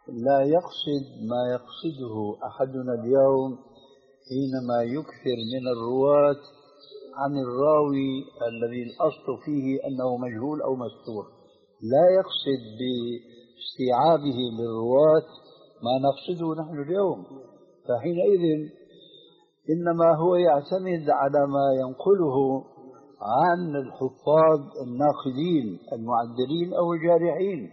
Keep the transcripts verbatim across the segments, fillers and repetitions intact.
لا يقصد ما يقصده أحدنا اليوم حينما يكثر من الرواة عن الراوي الذي الأصل فيه أنه مجهول أو مستور. لا يقصد باستيعابه للرواة ما نقصده نحن اليوم، فحينئذ إنما هو يعتمد على ما ينقله عن الحفاظ الناقدين المعدلين أو الجارحين،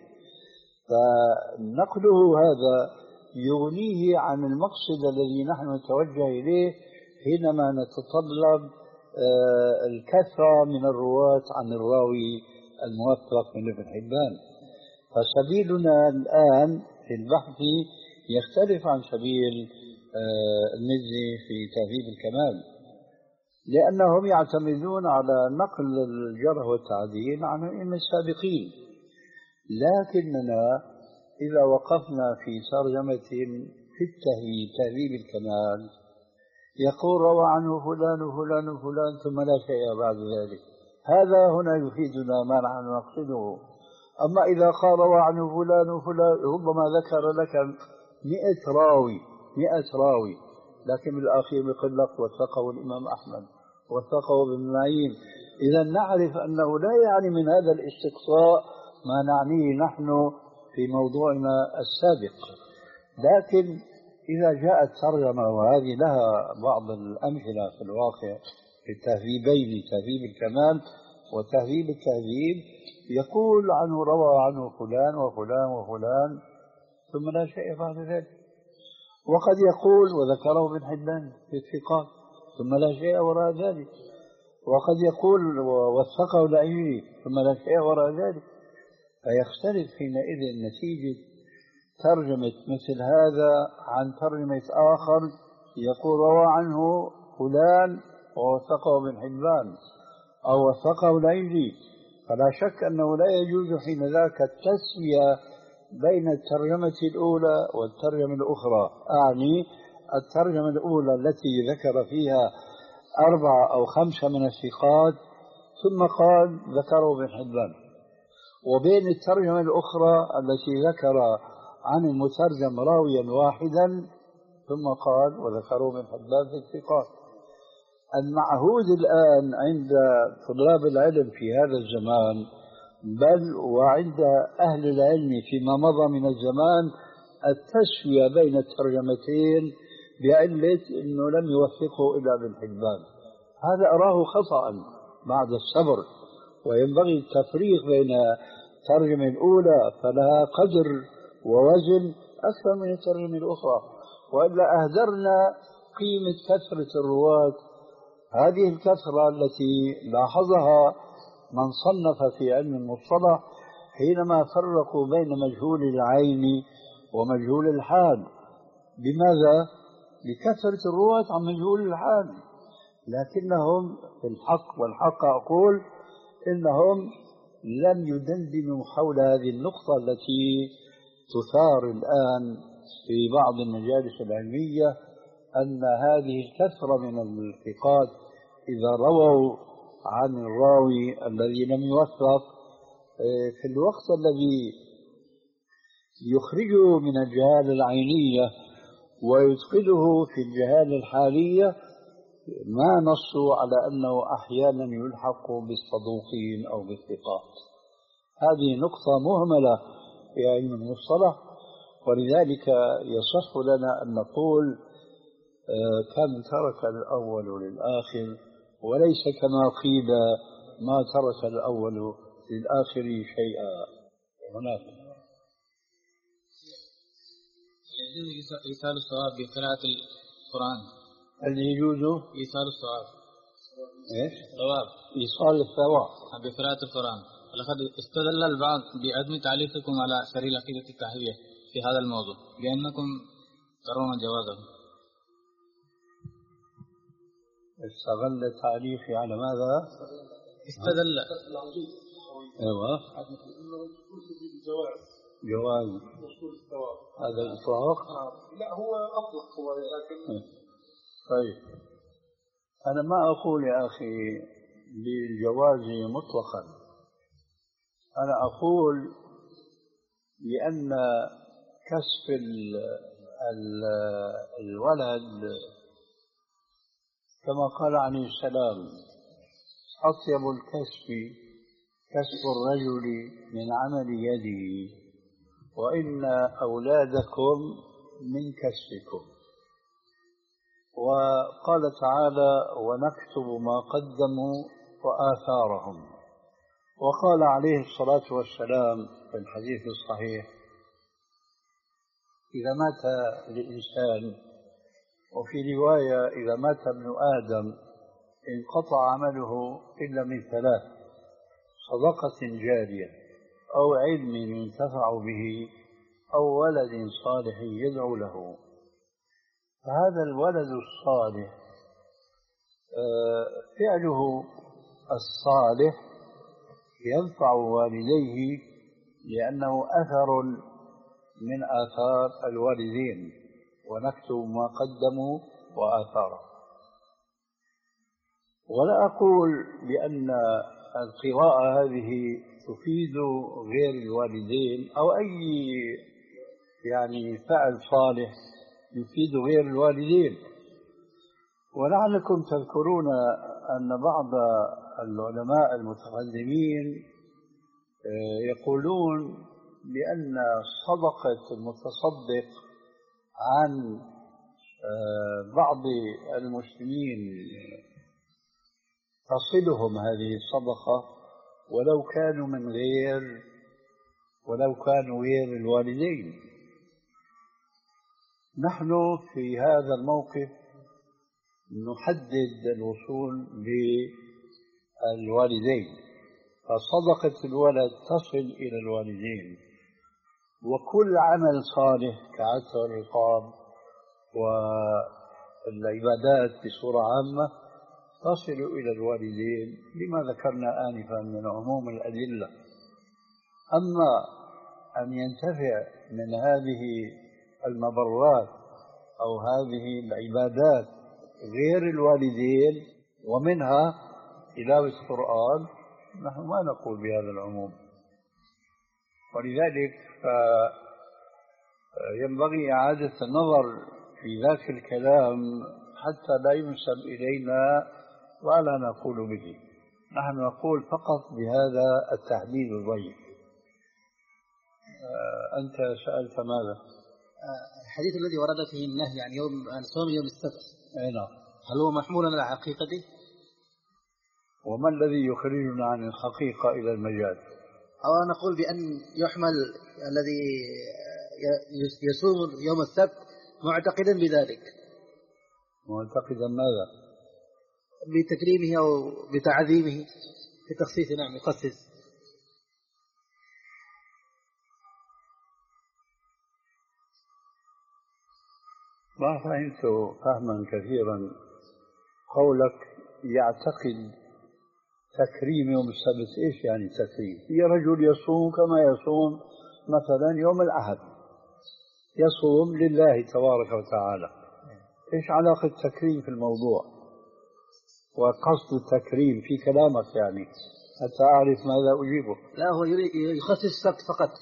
فنقله هذا يغنيه عن المقصد الذي نحن نتوجه إليه حينما نتطلب الكثرة من الرواة عن الراوي الموثق من ابن حبان. فسبيلنا الآن في البحث يختلف عن سبيل المزي في تهذيب الكمال، لأنهم يعتمدون على نقل الجرح والتعديل عن الأئمة السابقين. لكننا إذا وقفنا في ترجمة في التهذيب تهذيب الكمال يقول روى عنه فلان وفلان وفلان ثم لا شيء بعد ذلك، هذا هنا يفيدنا ما نحن نقصده. أما إذا قال روى عنه فلان وفلان ربما ذكر لك مئة راوي مئة راوي، لكن بالأخير يقول لك وثقه الإمام أحمد وثقه ابن معين. إذا نعرف أنه لا يعني من هذا الاستقصاء ما نعنيه نحن في موضوعنا السابق. لكن إذا جاءت ترجمة، وهذه لها بعض الأمثلة في الواقع في التهذيبين تهذيب الكمال وتهذيب التهذيب، يقول عنه روى عنه فلان وفلان وفلان ثم لا شيء بعد ذلك، وقد يقول وذكره ابن حبان في الثقات ثم لا شيء وراء ذلك، وقد يقول ووثقه الأيوبي ثم لا شيء وراء ذلك. فيختلف حينئذ نتيجة ترجمة مثل هذا عن ترجمة آخر يقول روى عنه فلان ووثقه ابن حبان أو وثقه الأيوبي. فلا شك أنه لا يجوز حين ذاك التسوية بين الترجمة الأولى والترجمة الأخرى. أعني الترجمة الأولى التي ذكر فيها أربعة أو خمسة من الثقات ثم قال ذكره ابن حبان، وبين الترجمة الأخرى التي ذكر عن المترجم راويا واحدا ثم قال وذكره ابن حبان في الثقات. المعهود الآن عند طلاب العلم في هذا الزمان بل وعند أهل العلم فيما مضى من الزمان التسوية بين الترجمتين بعلة أنه لم يوثقه إلا ابن حبان. هذا أراه خطأ بعد الصبر، وينبغي التفريق بين الترجمة الأولى فلها قدر ووزن أكثر من الترجمة الأخرى، وإلا أهدرنا قيمة كثرة الرواة. هذه الكثرة التي لاحظها من صنف في علم المصطلح حينما فرقوا بين مجهول العين ومجهول الحال. بماذا؟ بكثرة الرواة عن مجهول الحال. لكنهم في الحق والحق أقول إنهم لم يدندنوا حول هذه النقطة التي تثار الآن في بعض المجالس العلمية، أن هذه الكثرة من الثقات إذا رووا عن الراوي الذي لم يوثق في الوقت الذي يخرجه من الجهالة العينية ويدخله في الجهالة الحالية ما نصوا على أنه أحيانا يلحق بالصدوقين أو بالثقات. هذه نقطة مهملة في علم المصطلح، ولذلك يصح لنا أن نقول كم ترك الأول للآخر، وليس كما قيل ما ترك الأول للآخر شيئا. هناك يجوز إيصال الصواب بقراءة القرآن. هل يجوز إيصال الصواب؟ إيش؟ صواب إيصال الثواب بقراءة القرآن. ولقد استدل البعض بعدم تعليقكم على شرح العقيدة التحوية في هذا الموضوع لأنكم ترون جوازه. استغل تعليقي على ماذا؟ استدل ايوه جواز هذا الإطلاق. لا هو أطلق هو لكن طيب أنا ما أقول يا أخي بالجواز مطلقا، أنا أقول لأن كسب ال ال الولد كما قال عليه السلام: أطيب الكسب كسب الرجل من عمل يده، وإن أولادكم من كسبكم. وقال تعالى: ونكتب ما قدموا وآثارهم. وقال عليه الصلاة والسلام في الحديث الصحيح: إذا مات الإنسان، وفي رواية إذا مات ابن آدم، انقطع عمله إلا من ثلاث: صدقة جارية، أو علم ينتفع به، أو ولد صالح يدعو له. فهذا الولد الصالح فعله الصالح ينفع والديه، لأنه أثر من آثار الوالدين، ونكتب ما قدموا وآثاره. ولا أقول بأن القراءة هذه تفيد غير الوالدين، أو أي يعني فعل صالح يفيد غير الوالدين. ولعلكم تذكرون أن بعض العلماء المتقدمين يقولون بأن صدقة المتصدق عن بعض المسلمين تصلهم هذه الصدقة ولو كانوا من غير ولو كانوا غير الوالدين. نحن في هذا الموقف نحدد الوصول للوالدين، فصدقة الولد تصل إلى الوالدين، وكل عمل صالح كعتق الرقاب والعبادات بصورة عامة تصل إلى الوالدين، لما ذكرنا آنفا من عموم الأدلة. أما أن ينتفع من هذه المبرات أو هذه العبادات غير الوالدين، ومنها تلاوة القرآن، نحن ما نقول بهذا العموم. ولذلك ينبغي إعادة النظر في ذاك الكلام حتى لا ينسب إلينا ولا نقول به. نحن نقول فقط بهذا التحديد الضيق. أنت سألت ماذا؟ الحديث الذي ورد فيه النهي عن يوم عن صوم يوم السبت، أي نعم، هل هو محمول على حقيقته؟ وما الذي يخرجنا عن الحقيقة إلى المجال؟ أو نقول بأن يحمل الذي يصوم يوم السبت معتقدا بذلك. معتقدا ماذا؟ بتكريمه أو بتعظيمه، بتخصيص. نعم، يخصص. ما فهمت فهما كثيرا. قولك يعتقد تكريم يوم السبت، إيش يعني تكريم؟ هي رجل يصوم كما يصوم مثلا يوم الأحد، يصوم لله تبارك وتعالى، إيش علاقة التكريم في الموضوع؟ وقصد التكريم في كلامك يعني حتى أعرف ماذا أجيبه. لا، هو يخصص السبت فقط،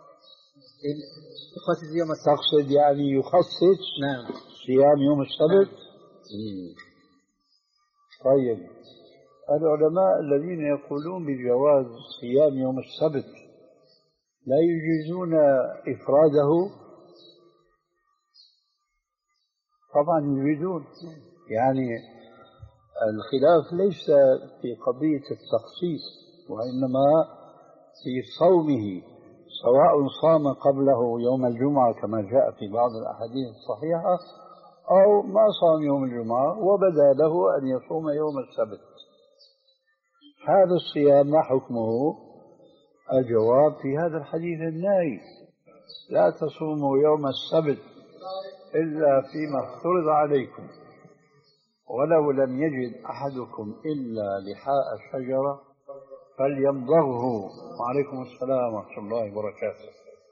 يخصص يوم السبت. تقصد يعني يخصص نعم صيام يوم السبت؟ نعم. طيب، العلماء الذين يقولون بجواز صيام يوم السبت لا يجيزون إفراده؟ طبعا يجيزون. يعني الخلاف ليس في قضية التخصيص، وإنما في صومه، سواء صام قبله يوم الجمعة كما جاء في بعض الأحاديث الصحيحة، أو ما صام يوم الجمعة وبدا له أن يصوم يوم السبت. هذا الصيام ما حكمه؟ الجواب في هذا الحديث النهي: لا تصوموا يوم السبت إلا فيما افترض عليكم، ولو لم يجد أحدكم إلا لحاء الشجرة فليمضغه. وعليكم السلام ورحمة الله وبركاته.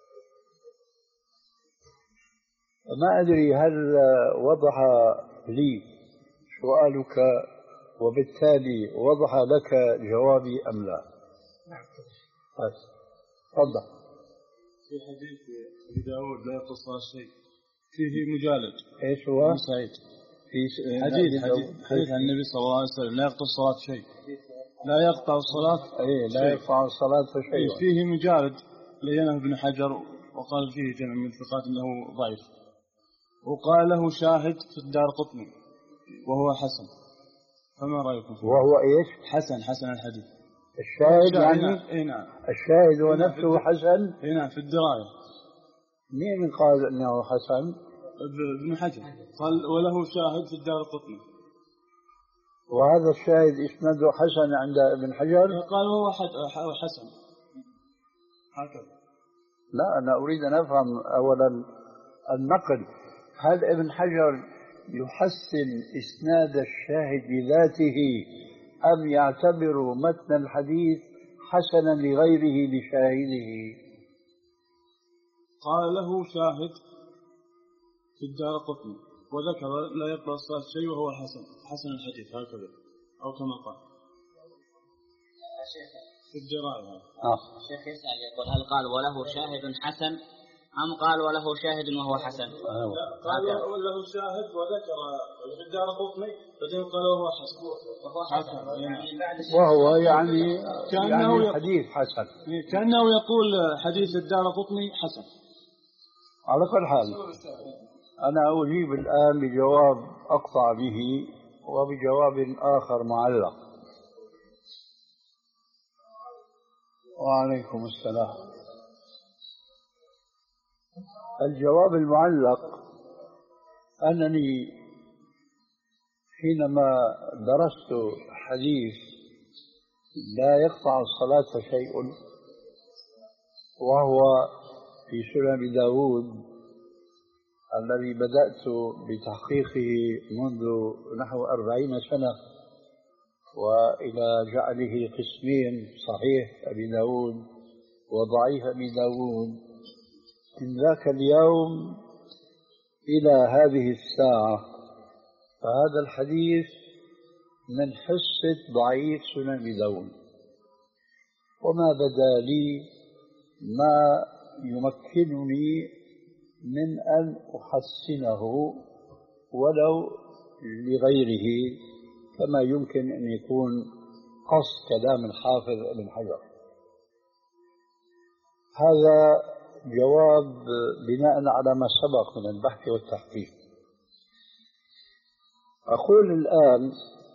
ما أدري هل وضح لي سؤالك وبالتالي وضح لك جوابي أم لا؟ بس تفضل. في حديث أبي داود لا يقص شيء فيه مجالد. ايش هو؟ ابن سعيد في حديث حديث حديث عن النبي صلى الله عليه وسلم لا يقطع الصلاة شيء، لا يقطع الصلاة اي لا يقطع الصلاة شيء. فيه مجالد لينه ابن حجر وقال فيه جمع من الثقات انه ضعيف، وقال له شاهد في الدار قطني وهو حسن، فما رأيكم فيه؟ وهو ايش؟ حسن حسن الحديث. الشاهد يعني؟ اي نعم. الشاهد هو نفسه حسن؟ اي نعم في الدراية. مين قال انه حسن؟ ابن حجر قال وله شاهد في الدار القطني. وهذا الشاهد اسنده حسن عند ابن حجر؟ قال وهو حسن هكذا. لا أنا أريد أن أفهم أولا النقل، هل ابن حجر يحسن إسناد الشاهد لذاته أم يعتبر متن الحديث حسنا لغيره لشاهده؟ قال له شاهد في الدار قطني وذكر لا يقبل الصلاة شيء وهو حسن حسن الحديث هكذا أو كما قال في الدراية. آه. الشيخ يسأل يقول هل قال وله شاهد حسن أم قال وله شاهد وهو حسن؟ آه. قال وله شاهد وذكر في الدار قطني بعدين قال وهو حسن وهو حسن يعني وهو يعني كأنه يعني حديث حسن، كأنه يقول حديث الدار قطني حسن. على كل حال أنا أجيب الآن بجواب أقطع به وبجواب آخر معلق. وعليكم السلام. الجواب المعلق أنني حينما درست حديث لا يقطع الصلاة شيء وهو في سنن داود الذي بدأت بتحقيقه منذ نحو أربعين سنة وإلى جعله قسمين صحيح أبي داود وضعيف أبي داود، من ذاك اليوم إلى هذه الساعة فهذا الحديث من حصة ضعيف سنن أبي داود، وما بدا لي ما يمكنني من أن أحسنه ولو لغيره كما يمكن أن يكون قصد كلام الحافظ ابن حجر. هذا جواب بناء على ما سبق من البحث والتحقيق. أقول الآن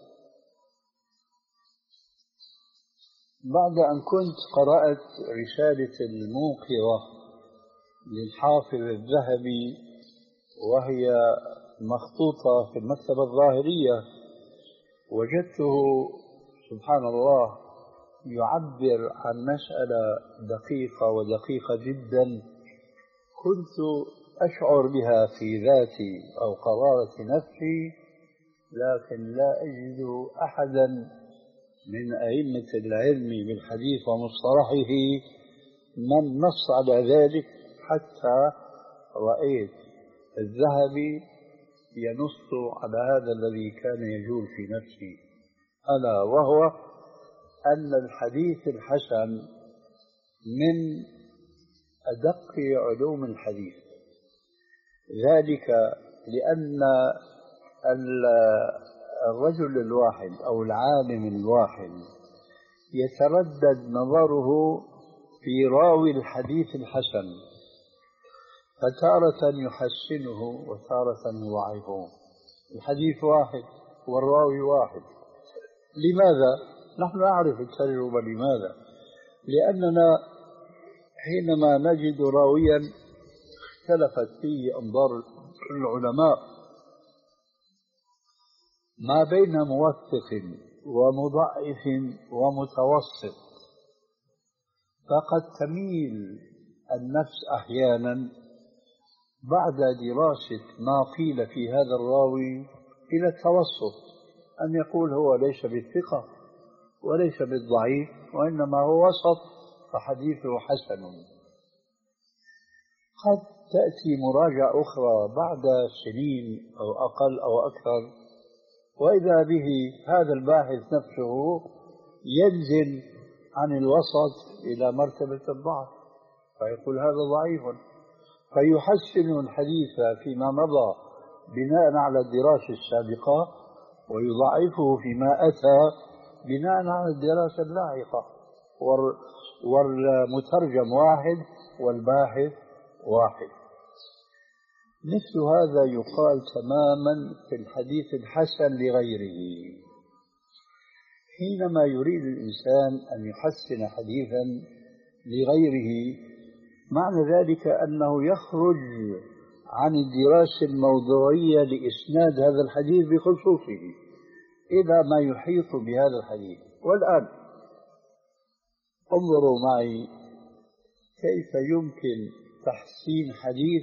بعد أن كنت قرأت رسالة الموقظة للحافظ الذهبي وهي مخطوطة في المكتبة الظاهرية، وجدته سبحان الله يعبر عن مسألة دقيقة ودقيقة جدا كنت أشعر بها في ذاتي أو قرارة نفسي، لكن لا أجد أحدا من أئمة العلم بالحديث ومصطلحه من نص على ذلك، حتى رأيت الذهبي ينص على هذا الذي كان يجول في نفسي، ألا وهو أن الحديث الحسن من أدق علوم الحديث، ذلك لأن الرجل الواحد أو العالم الواحد يتردد نظره في راوي الحديث الحسن، فتارة يحسنه وتارة يضعفه. الحديث واحد والراوي واحد. لماذا؟ نحن نعرف التجربة. لماذا؟ لأننا حينما نجد راويا اختلفت فيه أنظار العلماء ما بين موثق ومضعف ومتوسط، فقد تميل النفس أحيانا بعد دراسة ما قيل في هذا الراوي إلى التوسط، أن يقول هو ليس بالثقة وليس بالضعيف وإنما هو وسط فحديثه حسن. قد تأتي مراجعة أخرى بعد سنين أو أقل أو أكثر وإذا به هذا الباحث نفسه ينزل عن الوسط إلى مرتبة الضعف، فيقول هذا ضعيف، فيحسن الحديث فيما مضى بناء على الدراسة السابقة، ويضعفه فيما أتى بناء على الدراسة اللاحقة. والمترجم واحد والباحث واحد. مثل هذا يقال تماما في الحديث الحسن لغيره. حينما يريد الإنسان أن يحسن حديثا لغيره، معنى ذلك أنه يخرج عن الدراسة الموضوعية لإسناد هذا الحديث بخصوصه إلى ما يحيط بهذا الحديث. والآن انظروا معي كيف يمكن تحسين حديث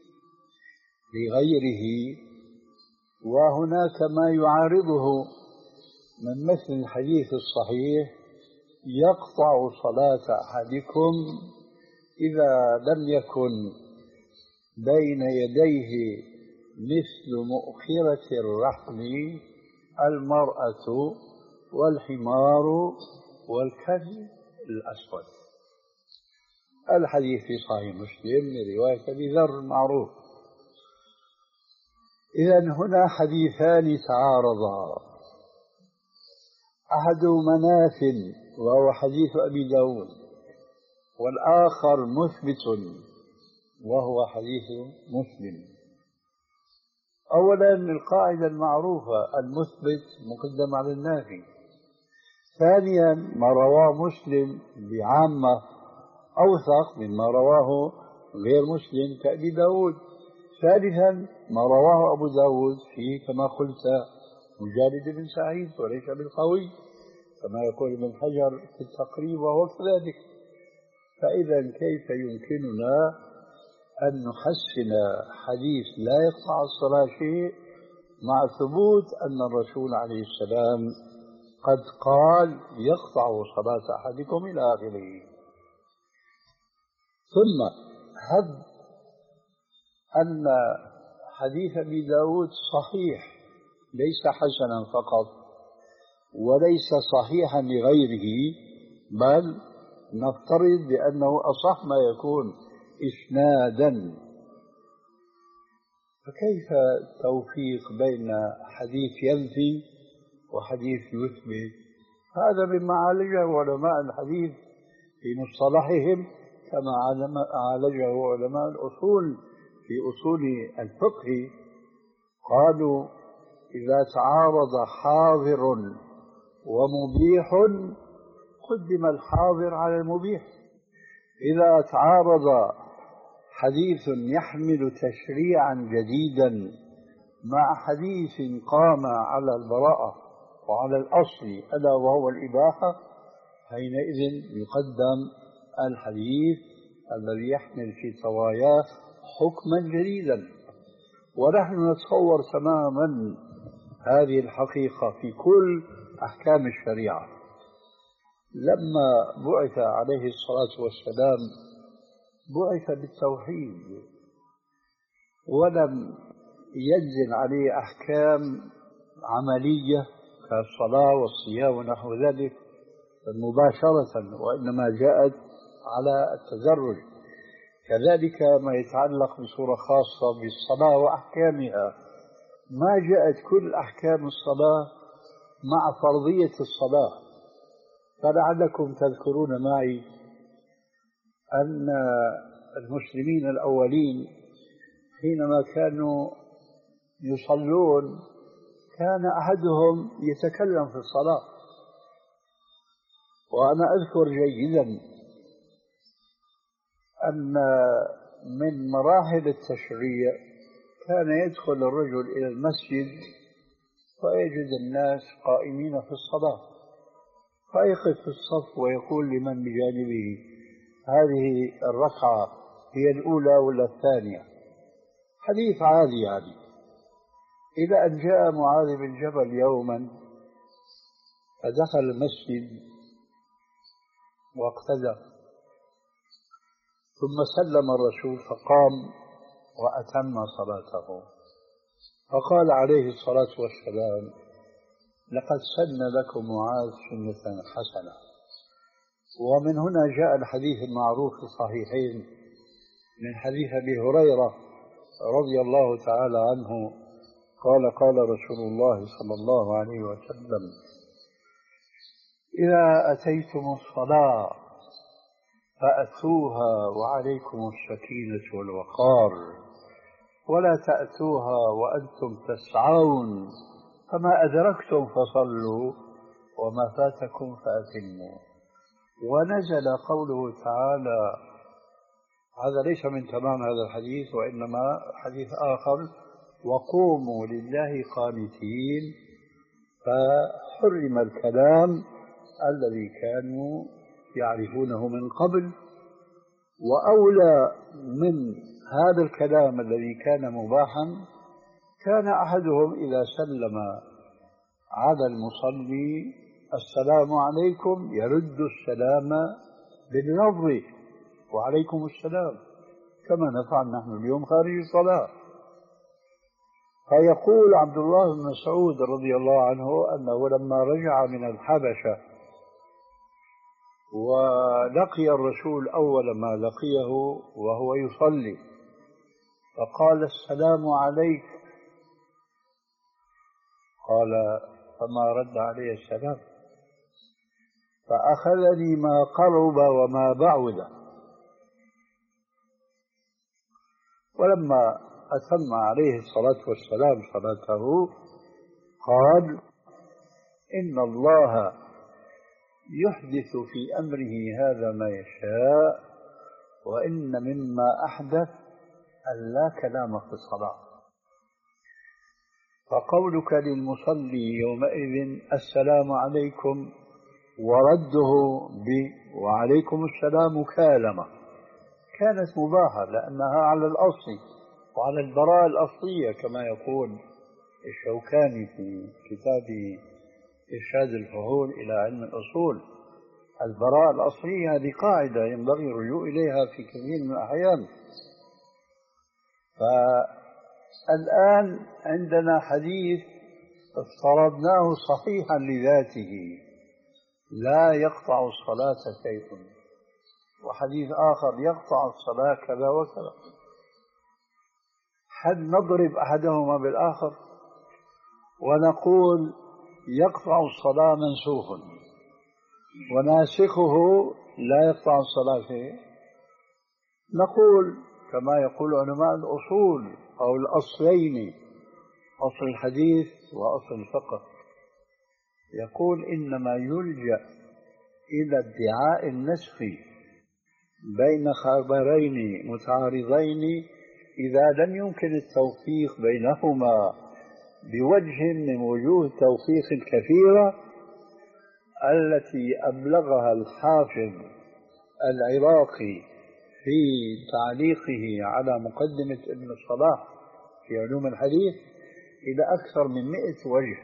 لغيره وهناك ما يعارضه من مثل الحديث الصحيح: يقطع صلاة أحدكم إذا لم يكن بين يديه مثل مؤخرة الرحل المرأة والحمار والكلب الأسود. الحديث في صحيح مسلم من رواية أبي ذر معروف. إذن هنا حديثان تعارضا، أحدهما ناف وهو حديث أبي داود، والآخر مثبت وهو حديث مسلم. أولا القاعدة المعروفة: المثبت مقدم على النافي. ثانيا ما رواه مسلم بعامة أوثق مما رواه غير مسلم كأبي داود. ثالثا ما رواه أبو داود فيه كما قلت مجالد بن سعيد وليس بالقوي كما يقول ابن حجر في التقريب وهو كذلك. فإذا كيف يمكننا أن نحسن حديث لا يقطع الصلاة شيء مع ثبوت أن الرسول عليه السلام قد قال يقطع صلاة أحدكم إلى آخره؟ ثم هب أن حديث أبي داود صحيح ليس حسنا فقط وليس صحيحا لغيره، بل نفترض بأنه أصح ما يكون إسنادا. فكيف التوفيق بين حديث ينفي وحديث يثبت؟ هذا مما عالجه علماء الحديث في مصطلحهم كما عالجه علماء الأصول في أصول الفقه. قالوا إذا تعارض حاضر ومبيح قدم الحاضر على المبيح. إذا تعارض حديث يحمل تشريعا جديدا مع حديث قام على البراءة وعلى الأصل ألا وهو الإباحة، حينئذ يقدم الحديث الذي يحمل في طواياه حكما جديدا. ونحن نتصور تماما هذه الحقيقة في كل أحكام الشريعة. لما بعث عليه الصلاة والسلام بعث بالتوحيد ولم ينزل عليه أحكام عملية كالصلاة والصيام ونحو ذلك مباشرة، وإنما جاءت على التدرج. كذلك ما يتعلق بصورة خاصة بالصلاة وأحكامها، ما جاءت كل أحكام الصلاة مع فرضية الصلاة. فلعلكم تذكرون معي أن المسلمين الأولين حينما كانوا يصلون كان أحدهم يتكلم في الصلاة. وأنا أذكر جيدا أن من مراحل التشريع كان يدخل الرجل إلى المسجد فيجد الناس قائمين في الصلاة، فيقف في الصف ويقول لمن بجانبه: هذه الركعة هي الأولى ولا الثانية؟ حديث عادي يعني. إلى أن جاء معاذ بن جبل يوما فدخل المسجد واقتدى، ثم سلم الرسول فقام وأتم صلاته، فقال عليه الصلاة والسلام: لقد سن لكم معاذ سنة حسنة. ومن هنا جاء الحديث المعروف في الصحيحين من حديث أبي هريرة رضي الله تعالى عنه قال قال رسول الله صلى الله عليه وسلم: إذا أتيتم الصلاة فأتوها وعليكم السكينة والوقار، ولا تأتوها وأنتم تسعون، فما أدركتم فصلوا وما فاتكم فأتموا. ونزل قوله تعالى، هذا ليس من تمام هذا الحديث وإنما حديث آخر: وقوموا لله قانتين، فحرم الكلام الذي كانوا يعرفونه من قبل. وأولى من هذا الكلام الذي كان مباحا كان أحدهم إذا سلم على المصلي: السلام عليكم، يرد السلام باللفظ وعليكم السلام، كما نفعل نحن اليوم خارج الصلاة. فيقول عبد الله بن مسعود رضي الله عنه أنه لما رجع من الحبشة ولقي الرسول أول ما لقيه وهو يصلي فقال: السلام عليك. قال: فما رد عليه السلام، فأخذني ما قرب وما بعد. ولما أتم عليه الصلاة والسلام صلاته قال: إن الله يحدث في أمره هذا ما يشاء، وإن مما أحدث أن لا كلام في الصلاة. فقولك للمصلي يومئذ السلام عليكم ورده ب وعليكم السلام مكالمة كانت مباحة لأنها على الأصل وعلى البراءة الأصلية، كما يقول الشوكاني في كتابه إرشاد الفهول إلى علم الأصول. البراءة الأصلية هذه قاعدة ينبغي الرجوع إليها في كثير من الأحيان. فالآن عندنا حديث افترضناه صحيحا لذاته لا يقطع الصلاة شيء، وحديث آخر يقطع الصلاة كذا وكذا. هل نضرب أحدهما بالآخر ونقول يقطع الصلاة منسوخ وناسخه لا يقطع الصلاة شيء؟ نقول كما يقول علماء الأصول أو الأصلين، أصل الحديث وأصل الفقه، يقول إنما يلجأ إلى ادعاء النسخ بين خبرين متعارضين إذا لم يمكن التوفيق بينهما بوجه من وجوه التوفيق الكثيرة التي أبلغها الحافظ العراقي في تعليقه على مقدمة ابن الصلاح في علوم الحديث إلى أكثر من مئة وجه.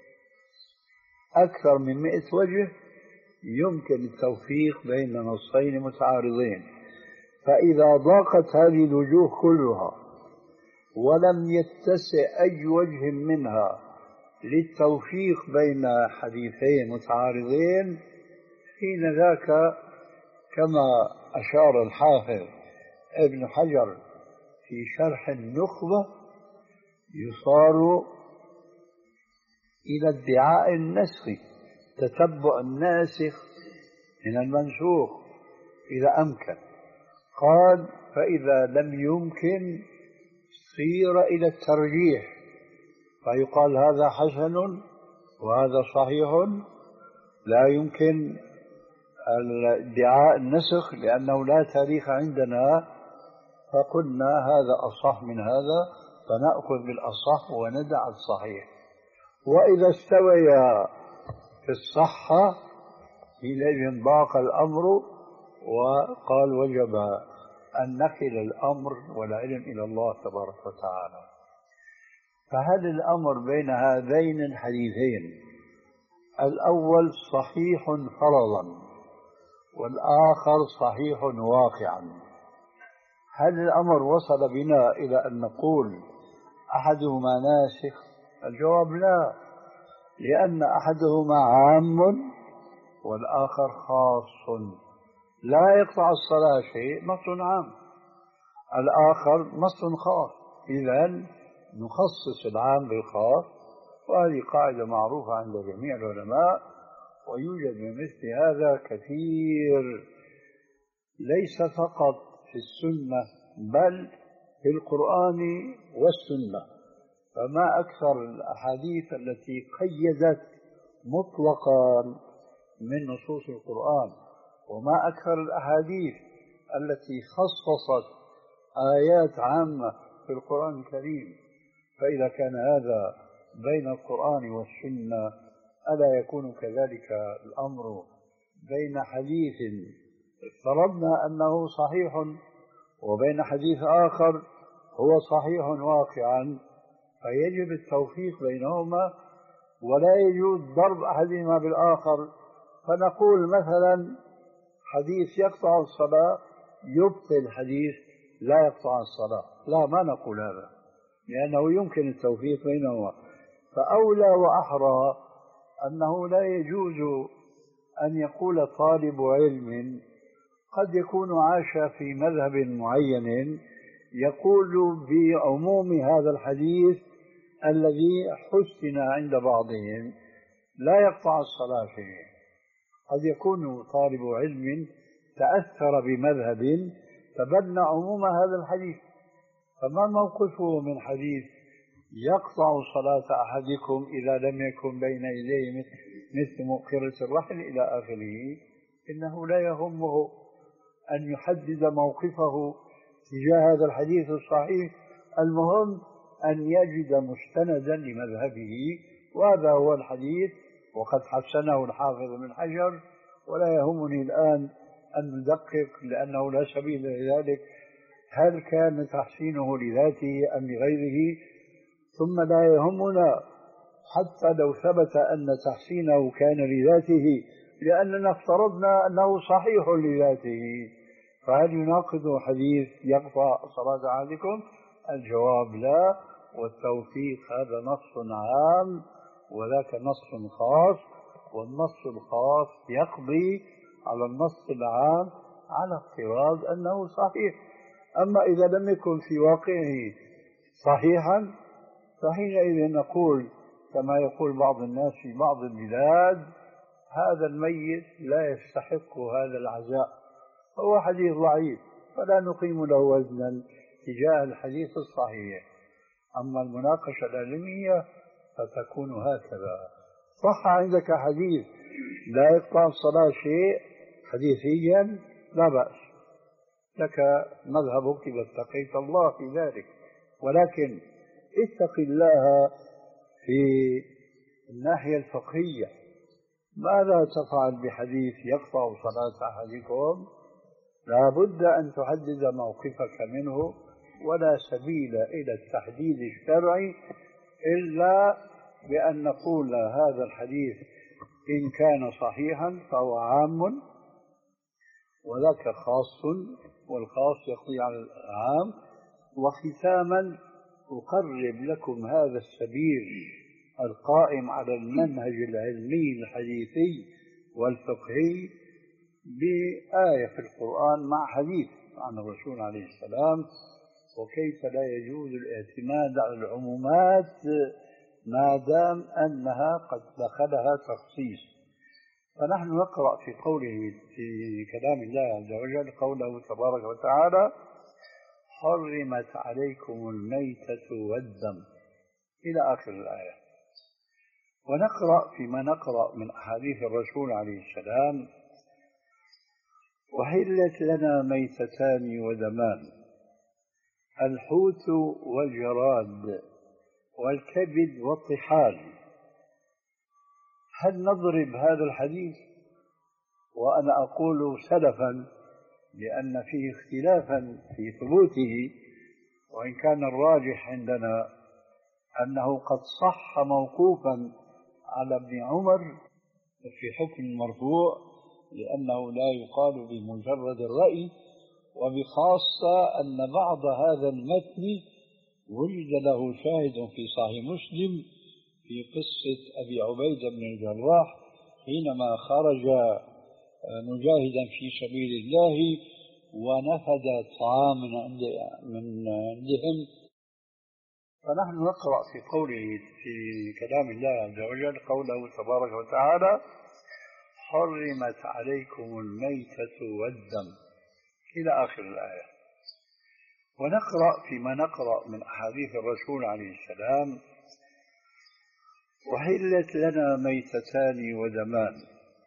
أكثر من مئة وجه يمكن التوفيق بين نصين متعارضين. فإذا ضاقت هذه الوجوه كلها ولم يتسع أي وجه منها للتوفيق بين حديثين متعارضين، حين ذاك كما أشار الحافظ ابن حجر في شرح النخبة يصار إلى ادعاء النسخ، تتبع الناسخ من المنسوخ إذا أمكن. قال: فإذا لم يمكن صير إلى الترجيح، فيقال هذا حسن وهذا صحيح، لا يمكن ادعاء النسخ لأنه لا تاريخ عندنا، فقلنا هذا أصح من هذا فنأخذ بالأصح وندع الصحيح. وإذا استويا في الصحة حينئذ ضاق الأمر وقال وجب أن نكل الأمر والعلم إلى الله تبارك وتعالى. فهل الأمر بين هذين الحديثين الأول صحيح فرضا والآخر صحيح واقعا، هل الأمر وصل بنا إلى أن نقول أحدهما ناسخ؟ الجواب لا، لأن أحدهما عام والآخر خاص. لا يقطع الصلاة شيء نص عام، الآخر نص خاص، إذا نخصص العام بالخاص، وهذه قاعدة معروفة عند جميع العلماء، ويوجد من مثل هذا كثير ليس فقط في السنة بل في القرآن والسنة. فما أكثر الأحاديث التي قيدت مطلقا من نصوص القرآن، وما أكثر الأحاديث التي خصصت آيات عامة في القرآن الكريم. فإذا كان هذا بين القرآن والسنة، ألا يكون كذلك الأمر بين حديث افترضنا أنه صحيح وبين حديث آخر هو صحيح واقعا، فيجب التوفيق بينهما ولا يجوز ضرب أحدهما بالآخر. فنقول مثلا حديث يقطع الصلاة يبطل حديث لا يقطع الصلاة، لا، ما نقول هذا، لأنه يمكن التوفيق بينهما. فأولى وأحرى أنه لا يجوز أن يقول طالب علم قد يكون عاش في مذهب معين يقول بعموم هذا الحديث الذي حسن عند بعضهم لا يقطع الصلاة فيه. قد يكون طالب علم تأثر بمذهب تبنى عموم هذا الحديث، فما موقفه من حديث يقطع صلاة أحدكم إذا لم يكن بين يديه مثل مؤخرة الرحل إلى آخره؟ إنه لا يهمه أن يحدد موقفه تجاه هذا الحديث الصحيح، المهم أن يجد مستندا لمذهبه، وهذا هو الحديث وقد حسنه الحافظ بن حجر. ولا يهمني الآن أن ندقق لأنه لا سبيل لذلك، هل كان تحسينه لذاته أم لغيره؟ ثم لا يهمنا حتى لو ثبت أن تحسينه كان لذاته، لأننا افترضنا أنه صحيح لذاته، فهل يناقض حديث يقطع صلاة أحدكم؟ الجواب لا، والتوفيق هذا نص عام وذاك نص خاص، والنص الخاص يقضي على النص العام على افتراض أنه صحيح. أما إذا لم يكن في واقعه صحيحا فحينئذ نقول كما يقول بعض الناس في بعض البلاد: هذا الميت لا يستحق هذا العزاء، هو حديث ضعيف، فلا نقيم له وزنا تجاه الحديث الصحيح. أما المناقشة العلمية فتكون هكذا: صح عندك حديث لا يقطع الصلاة شيء حديثيا، لا بأس، لك مذهبك إذا اتقيت الله في ذلك، ولكن اتق الله في الناحية الفقهية. ماذا تفعل بحديث يقطع صلاة أحدكم؟ لا بد أن تحدد موقفك منه، ولا سبيل إلى التحديد الشرعي إلا بأن نقول هذا الحديث إن كان صحيحا فهو عام وذاك خاص، والخاص يقضي على العام. وختاما أقرب لكم هذا السبيل القائم على المنهج العلمي الحديثي والفقهي بآية في القرآن مع حديث عن الرسول عليه السلام، وكيف لا يجوز الاعتماد على العمومات ما دام أنها قد دخلها تخصيص. فنحن نقرأ في قوله في كلام الله عز وجل قوله تبارك وتعالى: حرمت عليكم الميتة والدم إلى آخر الآية. ونقرأ فيما نقرأ من أحاديث الرسول عليه السلام: وحلت لنا ميتتان ودمان، الحوت والجراد والكبد والطحال. هل نضرب هذا الحديث وأنا أقول سلفا لأن فيه اختلافا في ثبوته، وإن كان الراجح عندنا أنه قد صح موقوفا على ابن عمر في حكم مرفوع، لأنه لا يقال بمجرد الرأي، وبخاصة أن بعض هذا المتن وجد له شاهد في صحيح مسلم في قصة أبي عبيدة بن الجراح حينما خرج مجاهدا في سبيل الله ونفد طعام من عند من عندهم. فنحن نقرأ في قوله في كلام الله عز وجل قوله تبارك وتعالى حرمت عليكم الميتة والدم إلى آخر الآية. ونقرأ فيما نقرأ من أحاديث الرسول عليه السلام وحلت لنا ميتتان ودمان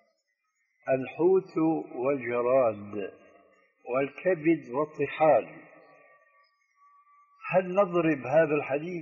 الحوت والجراد والكبد والطحال. هل نضرب هذا الحديث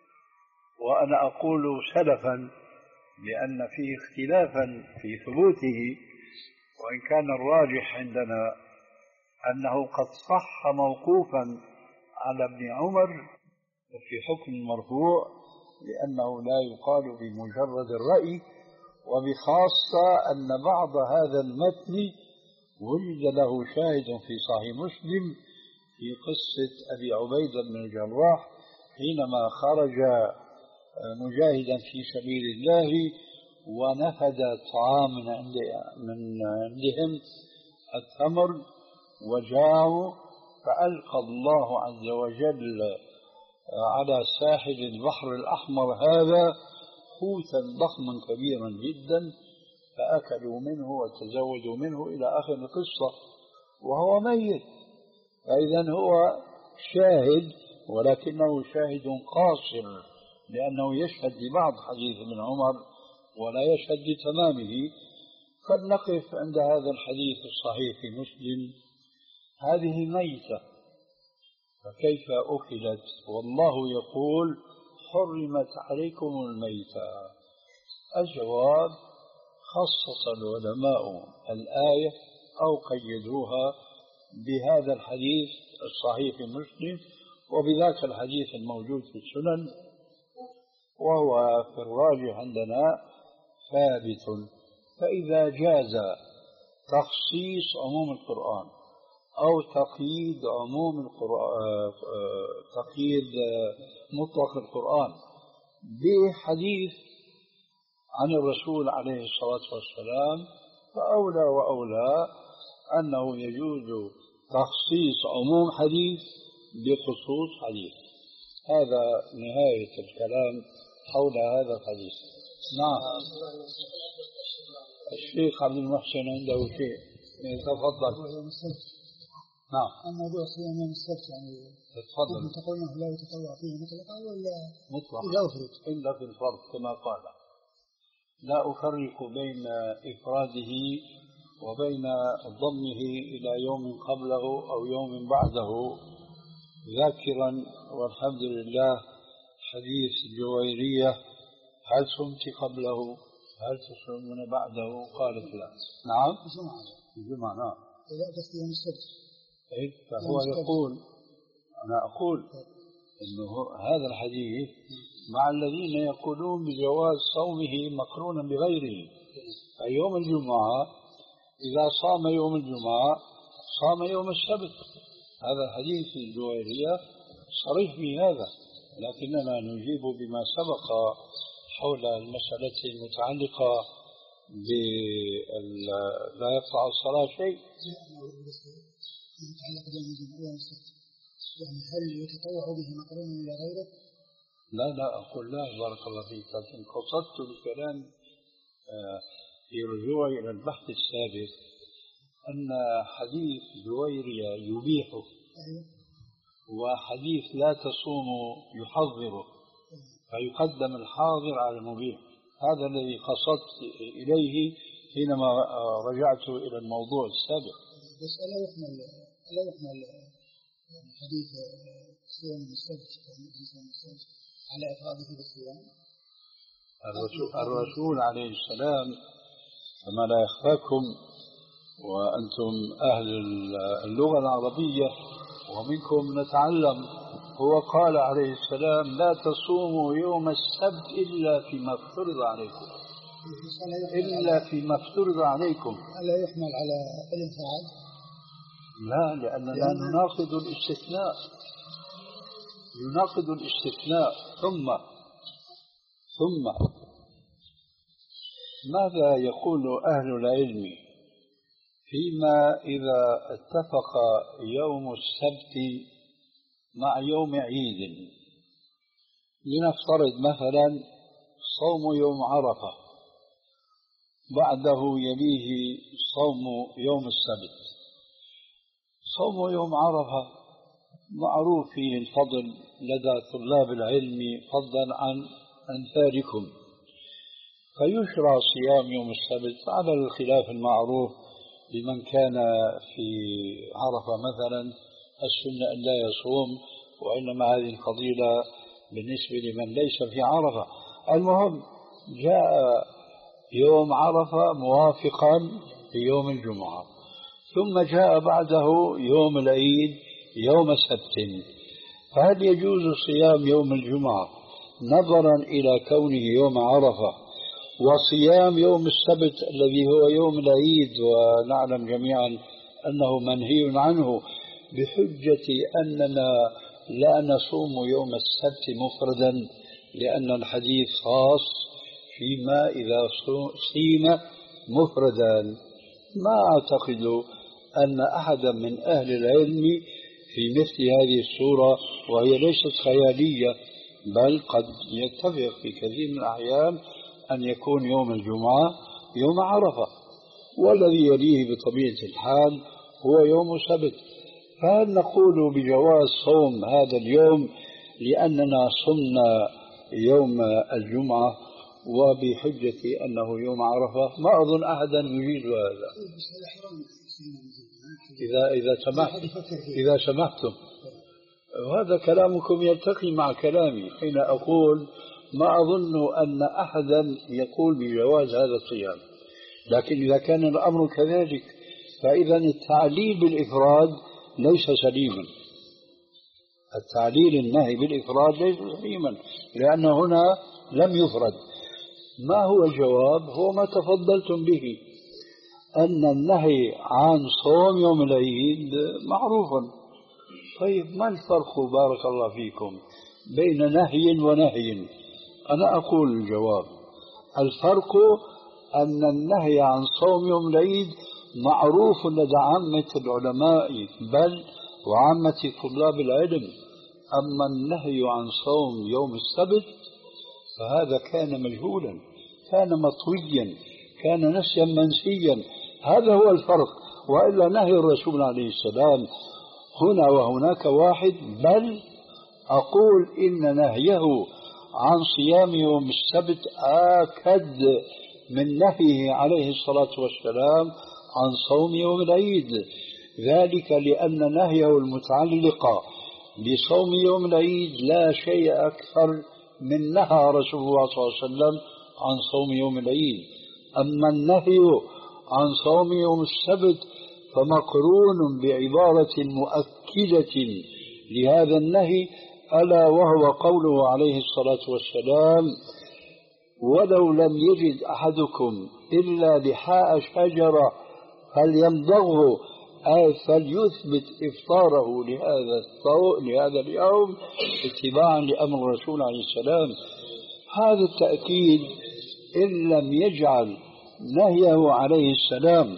وأنا أقول سلفا لأن فيه اختلافا في ثبوته، وإن كان الراجح عندنا أنه قد صح موقوفا على ابن عمر وفي حكم مرفوع لأنه لا يقال بمجرد الرأي، وبخاصة أن بعض هذا المتن وجد له شاهد في صحيح مسلم في قصة أبي عبيدة بن الجراح حينما خرج مجاهدا في سبيل الله ونفد طعام من عندهم التمر وجاءوا، فألقى الله عز وجل على ساحل البحر الأحمر هذا حوتا ضخما كبيرا جدا، فأكلوا منه وتزودوا منه إلى آخر القصة وهو ميت. فإذا هو شاهد ولكنه شاهد قاصر لأنه يشهد لبعض حديث ابن عمر ولا يشهد لتمامه. قد نقف عند هذا الحديث الصحيح في مسلم. هذه ميتة فكيف أكلت والله يقول حرمت عليكم الميتة؟ الجواب خصص العلماء الآية أو قيدوها بهذا الحديث الصحيح في مسلم وبذاك الحديث الموجود في السنن، وهو في الراجح عندنا ثابت. فإذا جاز تخصيص عموم القرآن أو تقييد عموم القرآن، تقييد مطلق القرآن بحديث عن الرسول عليه الصلاة والسلام، فأولى وأولى أنه يجوز تخصيص عموم حديث بخصوص حديث. هذا نهاية الكلام حول هذا الحديث. نعم. الشيخ عبد المحسن عنده شيء يتفضل. نعم. الموضوع صيام يوم السبت يعني تفضل. تقولون لا يتطوع فيه مطلقا ولا مطلقا؟ لا أفرد إلا في الفرد كما قال، لا أفرق بين إفراده وبين ضمه إلى يوم قبله أو يوم بعده، ذاكرا والحمد لله حديث جويرية هل صمت قبله هل تصومون بعده؟ قالت لا. نعم الجمعة الجمعة نعم. لا بس يوم السبت. إيه فهو يقول أنا أقول إنه هذا الحديث مع الذين يقولون بجواز صومه مقرونا بغيره. يوم الجمعة إذا صام يوم الجمعة صام يوم السبت، هذا الحديث الجويرية صريح بهذا، لكننا نجيب بما سبق حول المسألة المتعلقة بلا يقطع الصلاة شيء. يتعلق باليوم السبت يعني هل يتطوع به مقرون إلى غيره؟ لا لا أقول لا بارك الله فيك، لكن قصدت بالكلام في رجوعي إلى البحث السابق أن حديث جويرية يبيحه وحديث لا تصوم يحظره، فيقدم الحاضر على المبيح. هذا الذي قصدت إليه حينما رجعت إلى الموضوع السابق. بس ألا يحمل ألا يحمل حديث صيام السبت على إفراده بالصيام؟ الرسول عليه السلام كما لا يخفاكم وأنتم أهل اللغة العربية ومنكم نتعلم، هو قال عليه السلام لا تصوموا يوم السبت إلا فيما افترض عليكم، إلا فيما افترض عليكم. ألا يحمل على الانفعال؟ لا، لأننا نناقض الاستثناء، يناقض الاستثناء. ثم ثم ماذا يقول أهل العلم فيما إذا اتفق يوم السبت مع يوم عيد، لنفترض مثلا صوم يوم عرفة بعده يليه صوم يوم السبت. صوم يوم عرفة معروف فيه الفضل لدى طلاب العلم فضلا عن أمثالكم، فيشرع صيام يوم السبت على الخلاف المعروف لمن كان في عرفة مثلا السنة أن لا يصوم، وإنما هذه الفضيلة بالنسبة لمن ليس في عرفة. المهم جاء يوم عرفة موافقا ليوم الجمعة، ثم جاء بعده يوم العيد يوم سبت، فهل يجوز صيام يوم الجمعة نظرا إلى كونه يوم عرفة وصيام يوم السبت الذي هو يوم العيد ونعلم جميعا أنه منهي عنه، بحجة أننا لا نصوم يوم السبت مفردا لأن الحديث خاص فيما إذا صيم مفردا؟ ما أعتقد أن أحدا من أهل العلم في مثل هذه الصورة، وهي ليست خيالية بل قد يتفق في كثير من الأحيان أن يكون يوم الجمعة يوم عرفة والذي يليه بطبيعة الحال هو يوم سبت، فهل نقول بجواز صوم هذا اليوم لأننا صمنا يوم الجمعة وبحجة أنه يوم عرفة؟ ما أظن أحدا يجيز هذا. إذا إذا سمحت إذا سمحتم، وهذا كلامكم يلتقي مع كلامي حين أقول ما أظن أن أحدا يقول بجواز هذا الصيام، لكن إذا كان الأمر كذلك فإذا التعليل بالإفراد ليس سليما. التعليل النهي بالإفراد ليس سليما لأن هنا لم يفرد. ما هو الجواب؟ هو ما تفضلتم به، أن النهي عن صوم يوم العيد معروف. طيب ما الفرق بارك الله فيكم بين نهي ونهي؟ أنا أقول الجواب: الفرق أن النهي عن صوم يوم العيد معروف لدى عامة العلماء بل وعامة طلاب العلم، أما النهي عن صوم يوم السبت فهذا كان مجهولا، كان مطويا، كان نسيا منسيا. هذا هو الفرق، وإلا نهي الرسول عليه السلام هنا وهناك واحد، بل أقول إن نهيه عن صيام يوم السبت آكد من نهيه عليه الصلاة والسلام عن صوم يوم العيد، ذلك لأن نهيه المتعلق بصوم يوم العيد لا شيء أكثر من نهى رسول الله صلى الله عليه وسلم عن صوم يوم العيد. أما النهي عن صوم يوم السبت فمقرون بعبارة مؤكدة لهذا النهي، ألا وهو قوله عليه الصلاة والسلام: ولو لم يجد أحدكم إلا لحاء شجرة فليمضغه، أي فليثبت إفطاره لهذا لهذا اليوم اتباعا لأمر الرسول عليه السلام. هذا التأكيد إن لم يجعل نهيه عليه السلام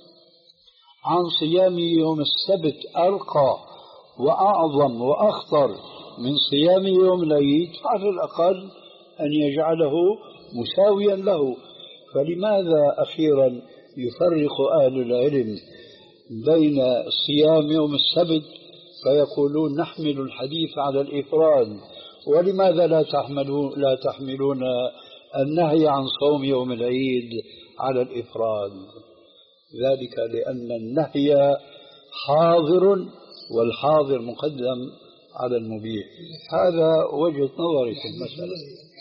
عن صيام يوم السبت أرقى وأعظم وأخطر من صيام يوم العيد، على الأقل أن يجعله مساويا له. فلماذا أخيرا يفرق أهل العلم بين صيام يوم السبت فيقولون نحمل الحديث على الإفراد، ولماذا لا تحملون لا تحملون النهي عن صوم يوم العيد على الإفراد؟ ذلك لأن النهي حاضر والحاضر مقدم على المبيح. هذا وجهة نظري في المسألة.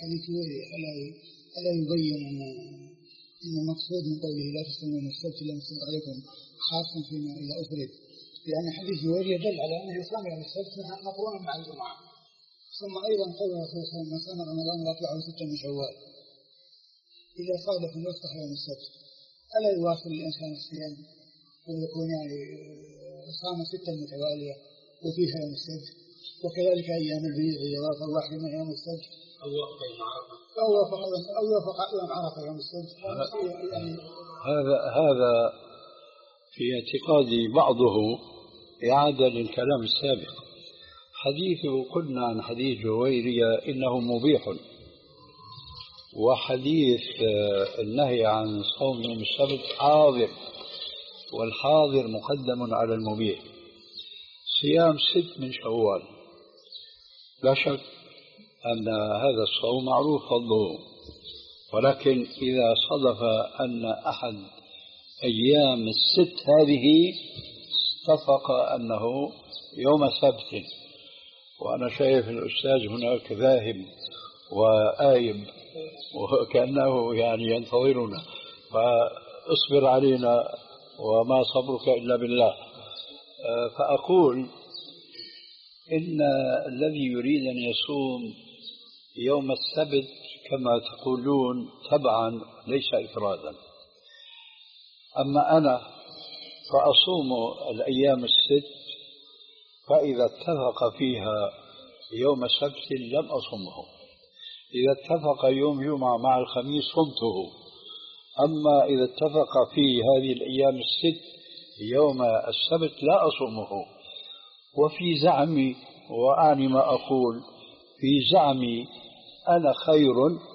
ألا يبين أن أن المقصود من قوله لا تصوموا السبت إلا ما كتب عليكم خاصا فيما إذا أفرد، لأن حديث جويرية يدل على أنه يصوم يوم السبت مقرونا مع الجمعة. ثم أيضا قوله صلى الله عليه وسلم: من صام رمضان لا يطلعه ستا من شوال، إذا صادف يصبح يوم السبت ألا يواصل الإنسان الصيام ويكون يعني صام ستا متوالية وفيها يوم السبت، وكذلك أيام البيض إذا وافق واحد من يوم السبت أو وافق يوم عرفة أو وافق أو وافق يوم عرفة يوم السبت. هذا هذا في اعتقادي بعضه إعادة للكلام السابق. حديث قلنا عن حديث جويرية إنه مبيح، وحديث النهي عن صوم يوم السبت حاضر، والحاضر مقدم على المبيح. صيام ست من شوال، لا شك أن هذا الصوم معروف فضله، ولكن إذا صدف أن أحد أيام الست هذه اتفق أنه يوم سبت، وأنا شايف الأستاذ هناك ذاهب وآيب وكأنه يعني ينتظرنا، فاصبر علينا وما صبرك إلا بالله. فأقول إن الذي يريد أن يصوم يوم السبت كما تقولون تبعا ليس إفرادا. أما أنا فأصوم الأيام الست، فإذا اتفق فيها يوم سبت لم أصمه، إذا اتفق يوم جمعة مع الخميس صمته. أما إذا اتفق في هذه الأيام الست يوم السبت لا أصومه. وفي زعمي، وأعني ما أقول، في زعمي أنا خير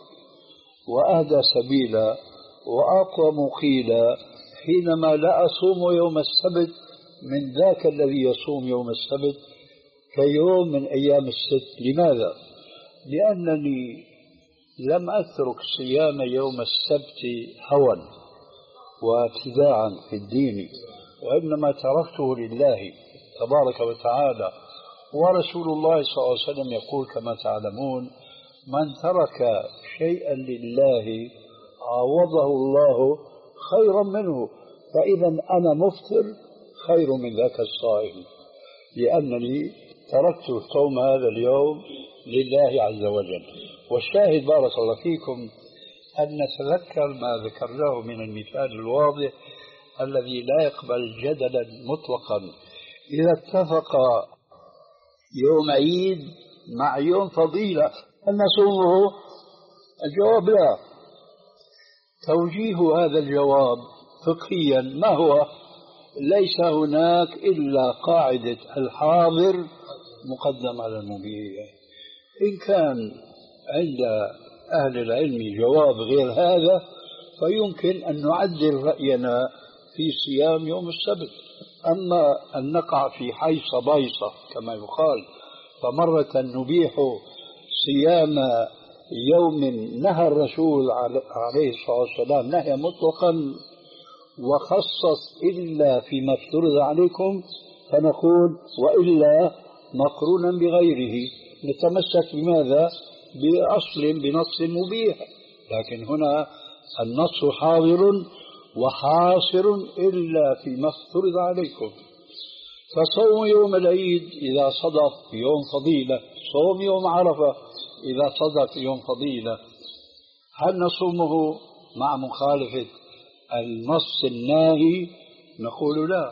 وأهدى سبيلا وأقوم قيلا حينما لا أصوم يوم السبت من ذاك الذي يصوم يوم السبت كيوم من أيام الست. لماذا؟ لأنني لم أترك صيام يوم السبت هوى وابتداعا في الدين، وإنما تركته لله تبارك وتعالى. ورسول الله صلى الله عليه وسلم يقول كما تعلمون: من ترك شيئا لله عوضه الله خيرا منه. فإذا أنا مفطر خير من ذاك الصائم، لأنني تركت صوم هذا اليوم لله عز وجل. والشاهد بارك الله فيكم أن نتذكر ما ذكرناه من المثال الواضح الذي لا يقبل جدلا مطلقا. إذا اتفق يوم عيد مع يوم فضيلة أن نصومه؟ الجواب لا. توجيه هذا الجواب فقهيا ما هو؟ ليس هناك إلا قاعدة الحاضر مقدم على المبيح. إن كان عند أهل العلم جواب غير هذا فيمكن أن نعدل رأينا في صيام يوم السبت. أما أن نقع في حيصة بايصة كما يقال فمرة نبيح صيام يوم نهى الرسول عليه الصلاة والسلام نهي مطلقا وخصص إلا فيما افترض عليكم، فنقول وإلا مقرونا بغيره نتمسك بماذا؟ بأصل بنص مبيح. لكن هنا النص حاضر وحاصر إلا فيما افترض عليكم. فصوم يوم العيد إذا صدق يوم فضيلة، صوم يوم عرفة إذا صدق يوم فضيلة، هل نصومه مع مخالفة النص الناهي؟ نقول لا.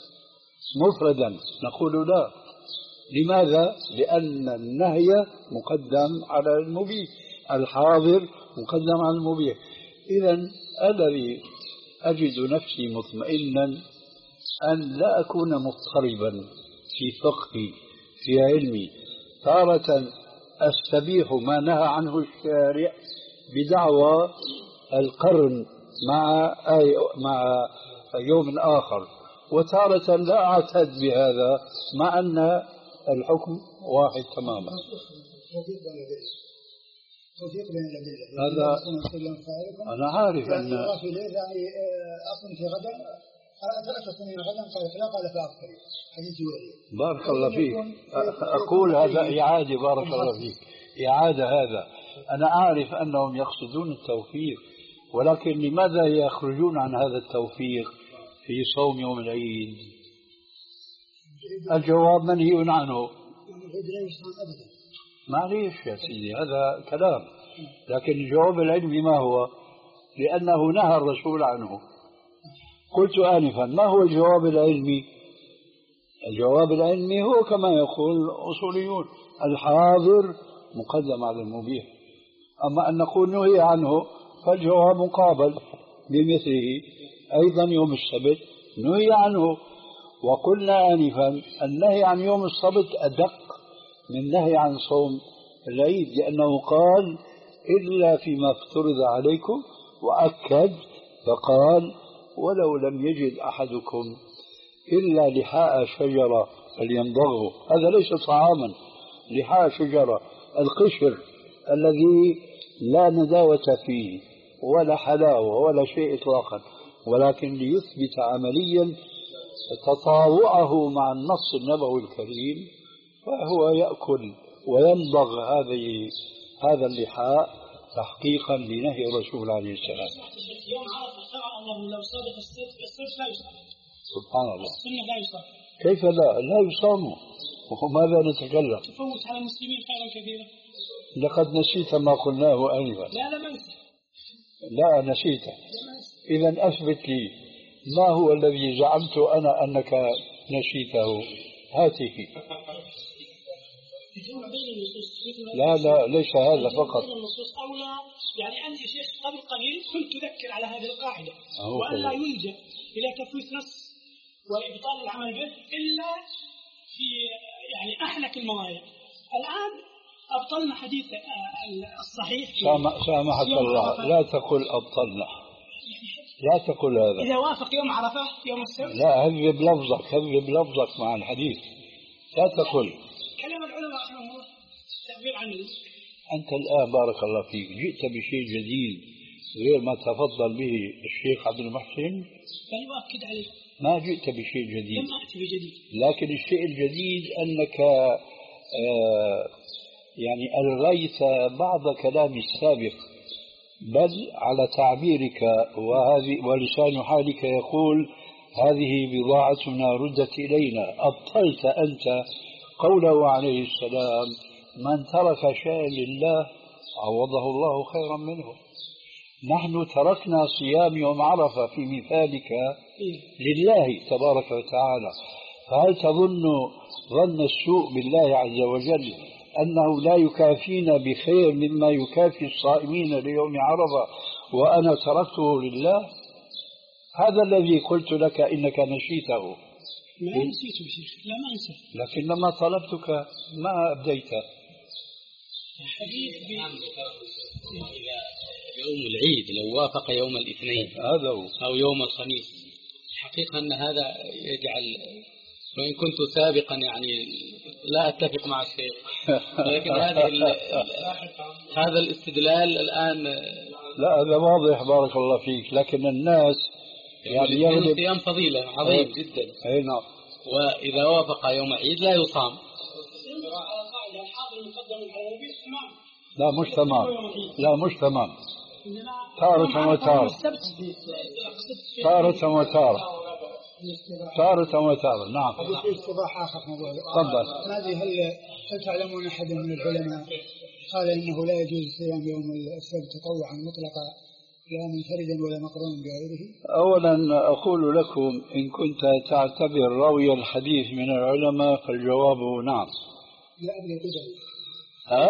مفردا نقول لا. لماذا؟ لأن النهي مقدم على المبيح، الحاضر مقدم على المبيح. إذن الذي أجد نفسي مطمئنا أن لا أكون مضطربا في فقهي في علمي، تارة أستبيح ما نهى عنه الشارع بدعوى القرن مع مع يوم آخر، وتارة لا أعتد بهذا مع أن الحكم واحد تماما. هذا أنا عارف أن يعني أصلا في غدا ثلاثة سنين غدا قال فلا قال فأفطر حديث جويرية. بارك الله فيك. أقول هذا إعادة. بارك الله فيك. إعادة. هذا أنا أعرف أنهم يقصدون التوفيق، ولكن لماذا يخرجون عن هذا التوفيق في صوم يوم العيد؟ الجواب منهي عنه. معليش يا سيدي هذا كلام، لكن الجواب العلمي ما هو؟ لأنه نهى الرسول عنه. قلت آنفا ما هو الجواب العلمي؟ الجواب العلمي هو كما يقول الأصوليون الحاضر مقدم على المبيح. أما أن نقول نهي عنه فالجواب مقابل بمثله. أيضا يوم السبت نهي عنه. وقلنا آنفا النهي عن يوم السبت أدق من النهي عن صوم العيد، لأنه قال إلا فيما افترض عليكم، وأكد فقال ولو لم يجد أحدكم إلا لحاء شجرة فليمضغه. هذا ليس طعاما، لحاء شجرة القشر الذي لا نداوة فيه ولا حلاوة ولا شيء إطلاقا، ولكن ليثبت عمليا تطاوعه مع النص النبوي الكريم، فهو يأكل ويمضغ هذه هذا اللحاء تحقيقا لنهي الرسول عليه السلام. يوم عرفة شرع الله لو صادف الصيف الصيف لا يصام. سبحان الله. السنة لا يصام. كيف لا؟ لا يصام. وماذا نتكلم؟ تفوت على المسلمين خيرا كثيرا. لقد نسيت ما قلناه آنفا. لا لا ما نسيت. لا نسيته. إذا أثبت لي ما هو الذي زعمت أنا أنك نسيته. هاته. لا لا ليس هذا فقط. النصوص أولى، يعني أنا يا شيخ قبل قليل كنت أذكر على هذه القاعدة وأن لا يلجأ إلى تفويت نص وإبطال العمل به إلا في يعني أحلك المواضع. الآن أبطلنا حديث الصحيح. سامحك الله، لا تقل أبطلنا، لا تقل هذا. إذا وافق يوم عرفة يوم السبت. لا هذب لفظك، هذب لفظك مع الحديث، لا تقل. كلام العلماء رحمهم الله تعبير عن. أنت الآن بارك الله فيك جئت بشيء جديد غير ما تفضل به الشيخ عبد المحسن. بل أؤكد عليه ما جئت بشيء جديد. لم أأتي بجديد. لكن الشيء الجديد أنك آه يعني ألغيت بعض كلام السابق، بل على تعبيرك وهذه ولسان حالك يقول هذه بضاعتنا ردت إلينا. أبطلت أنت قوله عليه السلام من ترك شيئا لله عوضه الله خيرا منه. نحن تركنا صيام يوم عرفة في مثالك لله تبارك وتعالى، فهل تظن ظن السوء بالله عز وجل أنه لا يكافينا بخير مما يكافي الصائمين ليوم عرفة وأنا تركته لله؟ هذا الذي قلت لك إنك نسيته. ما نسيته شيخ، لا ما أنسى، لكن لما طلبتك ما أبديت. حديث يوم العيد لو وافق يوم الاثنين هذا هو أو يوم الخميس، حقيقة أن هذا يجعل، وإن كنت سابقا يعني لا أتفق مع الشيخ، لكن هذا هذا الاستدلال الآن لا هذا واضح بارك الله فيك، لكن الناس يعني يغلب الصيام فضيلة عظيم جدا. أي نعم. وإذا وافق يوم عيد لا يصام. لا مش تمام، لا مش تمام، تارة وتارة، تارة وتارة، تارة وتارة. نعم. في اصطلاح آخر موضوع. تفضل. هذه هل هل تعلمون أحد من العلماء قال إنه لا يجوز صيام يوم السبت تطوعا مطلقا لا منفردا ولا مقرون بغيره؟ أولا أقول لكم إن كنت تعتبر راوي الحديث من العلماء فالجواب نعم. لا أبني قدم. ها؟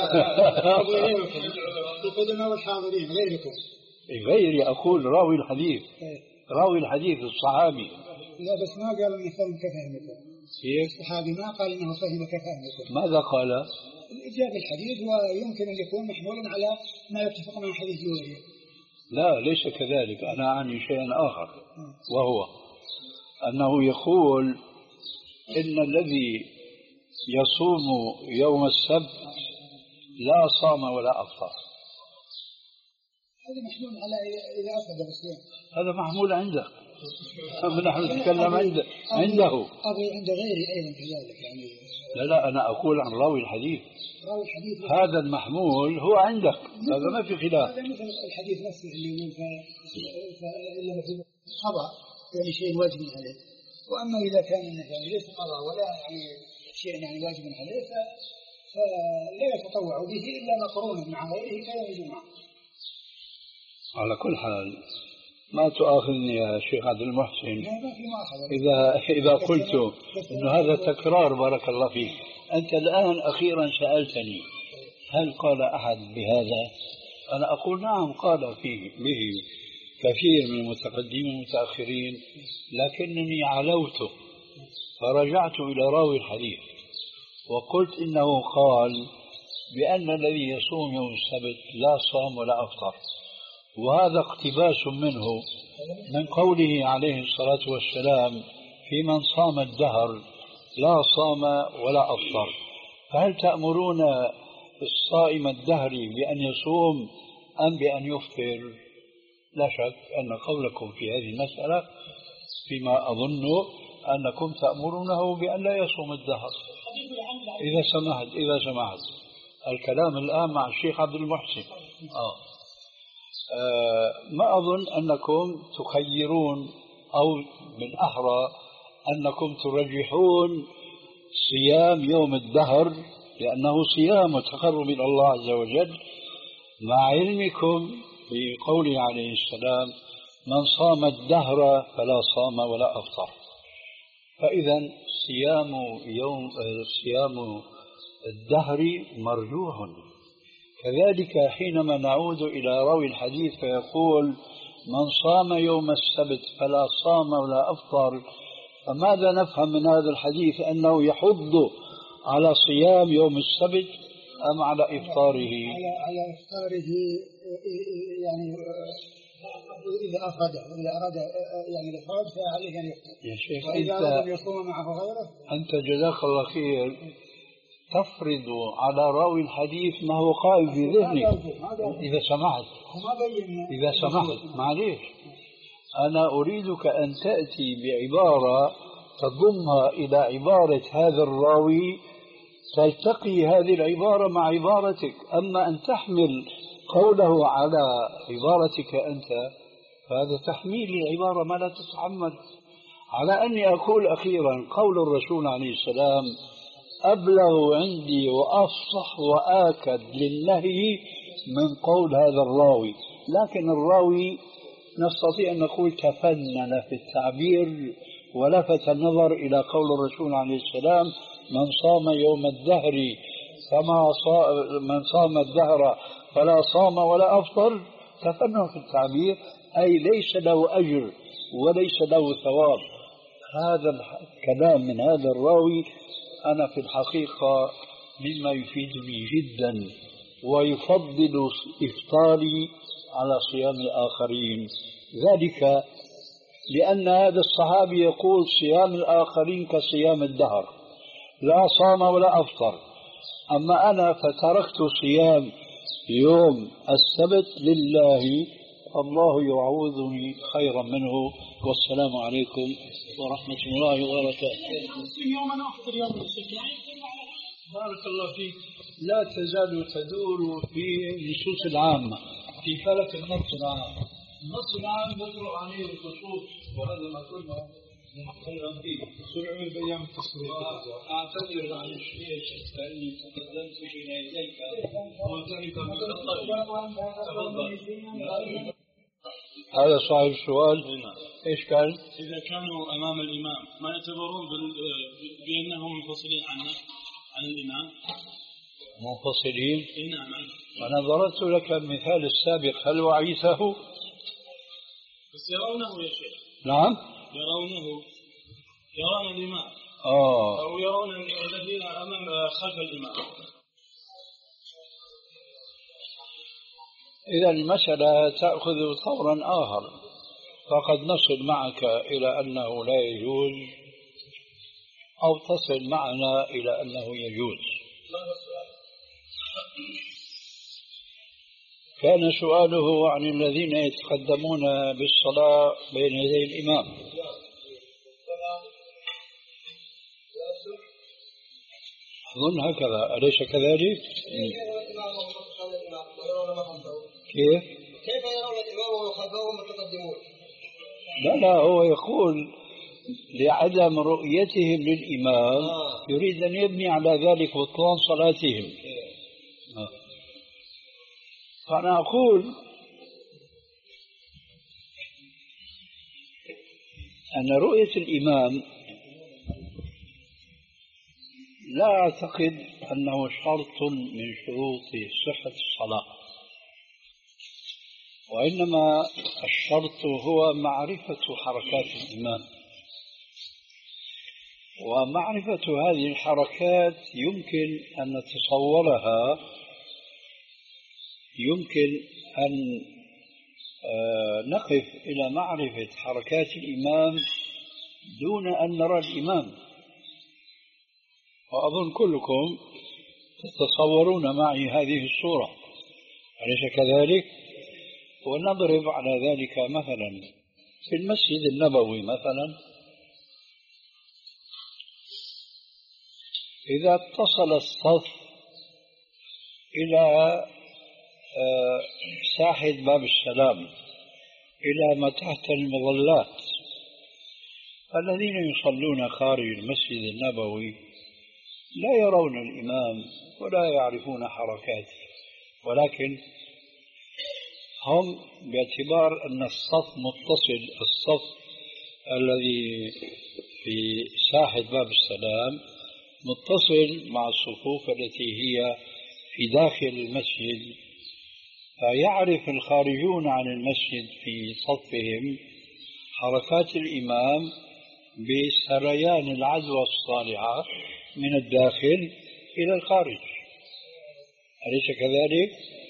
القدماء والحاضرين غيركم. غيري أقول راوي الحديث. راوي الحديث الصحابي. لا بس ما قال إنه فهم كفهمكم. كيف؟ الصحابي ما قال إنه فهم كفهمكم. ماذا قال؟ جاب الحديث ويمكن أن يكون محمولا على ما يتفق مع حديث جويرية. لا ليس كذلك، أنا أعني شيئا آخر، وهو أنه يقول إن الذي يصوم يوم السبت لا صام ولا أفطر. هذا محمول على إذا أفضل الصيام. هذا محمول عندك، نحن نتكلم عنده عنده أبي عند غيري أيضا كذلك يعني. لا لا أنا أقول عن راوي الحديث. راوي الحديث هذا المحمول هو عندك، هذا ما في خلاف. هذا مثل الحديث نفسه اللي يقول فإلا في قضاء يعني شيء واجب عليه، وأما إذا كان يعني ليس قضاء ولا يعني شيء يعني واجب عليه فلا يتطوع به إلا مقرونا مع غيره كيوم الجمعة. على كل حال ما تؤاخذني يا شيخ عبد المحسن إذا إذا قلت إنه هذا تكرار بارك الله فيك. أنت الآن أخيرا سألتني هل قال أحد بهذا؟ أنا أقول نعم قال فيه به كثير من المتقدمين والمتأخرين، لكنني علوت فرجعت إلى راوي الحديث وقلت إنه قال بأن الذي يصوم يوم السبت لا صام ولا أفطر، وهذا اقتباس منه من قوله عليه الصلاة والسلام في من صام الدهر لا صام ولا أفطر. فهل تأمرون الصائم الدهري بأن يصوم أم بأن يفطر؟ لا شك أن قولكم في هذه المسألة فيما أظن أنكم تأمرونه بأن لا يصوم الدهر. إذا سمحت إذا سمحت الكلام الآن مع الشيخ عبد المحسن. آه. آه ما أظن أنكم تخيرون أو من أحرى أنكم ترجحون صيام يوم الدهر لأنه صيام وتقرب إلى الله عز وجل، مع علمكم بقوله عليه السلام من صام الدهر فلا صام ولا أفطر. فإذا صيام يوم صيام الدهر مرجوح. كذلك حينما نعود إلى راوي الحديث فيقول من صام يوم السبت فلا صام ولا أفطر، فماذا نفهم من هذا الحديث؟ أنه يحض على صيام يوم السبت أم على إفطاره؟ على على إفطاره، يعني إذا أفرد إذا أراد يعني الإفراد فعليه أن يفطر. يا شيخ وإذا أنت أراد يصوم معه غيره أنت جزاك الله خير تفرض على راوي الحديث ما هو قائم في ذهنك. إذا سمحت إذا سمحت معليش، أنا أريدك أن تأتي بعبارة تضمها إلى عبارة هذا الراوي تلتقي هذه العبارة مع عبارتك. أما أن تحمل قوله على عبارتك أنت فهذا تحميل للعبارة ما لا تتحمل. على أني أقول أخيرا قول الرسول عليه السلام أبلغ عندي وأفصح وآكد للنهي من قول هذا الراوي، لكن الراوي نستطيع أن نقول تفنن في التعبير ولفت النظر إلى قول الرسول عليه السلام من صام يوم الدهر فما صام من صام الدهر فلا صام ولا أفطر، تفنن في التعبير أي ليس له أجر وليس له ثواب. هذا الكلام من هذا الراوي أنا في الحقيقة مما يفيدني جدا ويفضل إفطاري على صيام الآخرين، ذلك لأن هذا الصحابي يقول صيام الآخرين كصيام الدهر لا صام ولا أفطر، أما أنا فتركت صيام يوم السبت لله، الله يعوذني خيرا منه. والسلام عليكم ورحمة الله وبركاته. بارك الله فيك. لا تزال تدور في النصوص العامة في فلك النص العام. النص العام يجرؤ عليه الخصوص، وهذا ما كنا نتكلم فيه. سرعوا بأيام التصوير. أعتذر عن الشيخ لأني تقدمت بين يديك وترك بخطئي. تفضل. هذا صاحب السؤال. ايش كان؟ إذا كانوا أمام الإمام ما يعتبرون بأنهم منفصلين عنه عن الإمام؟ منفصلين؟ نعم. أنا ضربت لك المثال السابق، هل وعيته؟ بس يرونه يا شيخ. نعم يرونه، يرون الإمام آه. أو يرون الذين أمام خلف الإمام. إذا المسألة تأخذ طورا آخر، فقد نصل معك إلى أنه لا يجوز أو تصل معنا إلى أنه يجوز. كان سؤاله عن الذين يتقدمون بالصلاة بين يدي الإمام. أظن هكذا، أليس كذلك؟ كيف؟ كيف يرون الإمام ومن خلفهم متقدمون؟ لا لا، هو يقول لعدم رؤيتهم للإمام آه. يريد أن يبني على ذلك بطلان صلاتهم. آه. فأنا أقول أن رؤية الإمام لا أعتقد أنه شرط من شروط صحة الصلاة، وإنما الشرط هو معرفة حركات الإمام، ومعرفة هذه الحركات يمكن أن نتصورها، يمكن أن نقف إلى معرفة حركات الإمام دون أن نرى الإمام. وأظن كلكم تتصورون معي هذه الصورة، أليس كذلك؟ ونضرب على ذلك مثلا في المسجد النبوي مثلا، إذا اتصل الصف إلى ساحة باب السلام إلى ما تحت المظلات، الذين يصلون خارج المسجد النبوي لا يرون الإمام ولا يعرفون حركاته، ولكن هم باعتبار أن الصف متصل، الصف الذي في ساحة باب السلام متصل مع الصفوف التي هي في داخل المسجد، فيعرف الخارجون عن المسجد في صفهم حركات الإمام بسريان العدوى الصالحة من الداخل إلى الخارج، أليس كذلك؟